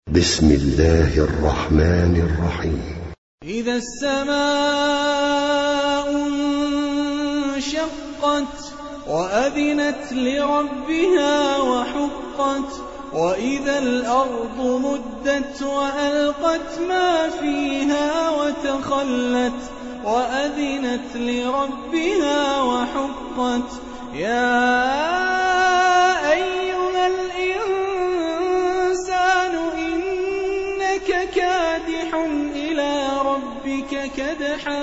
بسم الله الرحمن الرحيم. إذا السماء انشقت وأذنت لربها وحقت وإذا الأرض مدت وألقت ما فيها وتخلت وأذنت لربها وحقت يا أيها الإنسان إنك كادح إلى ربك كدحا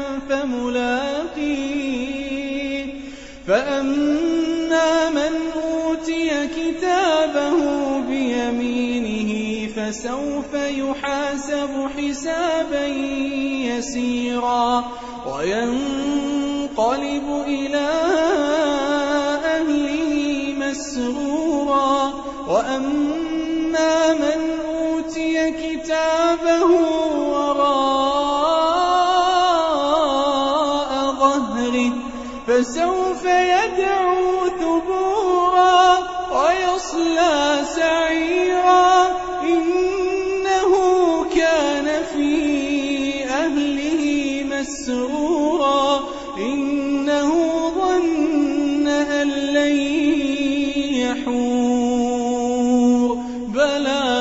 فملاقيه فأما من أوتي كتابه بيمينه فسوف يحاسب حسابا يسيرا وينقلب إلى أهله مسرورا وأما من أوتي كتابه وراء ظهره فسوف يدعو ثبورا ويصلى سعيرا إنه كان في أهله مسرورا إنه ظن أن لن يحور بلى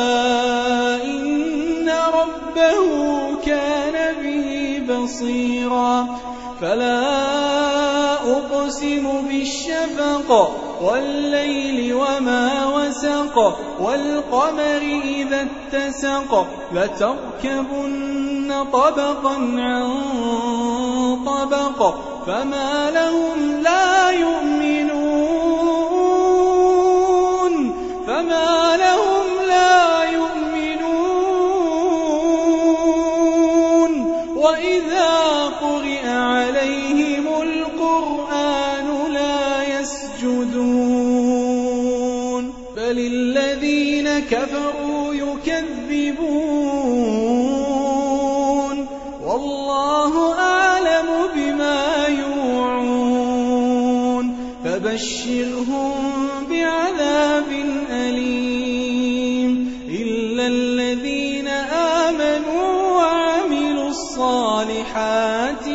إن ربه كان به بصيرا فلا أقسم بالشفق والليل وما وسق والقمر إذا اتسق لتركبن طبقا عن طبق فما لهم لا يؤمنون وإذا قرئ عليهم القرآن لا يسجدون بل الذين كفروا يكذبون والله أعلم بما يوعون فبشرهم بعذاب أليم إلا الذين آمنوا وعملوا الصالحات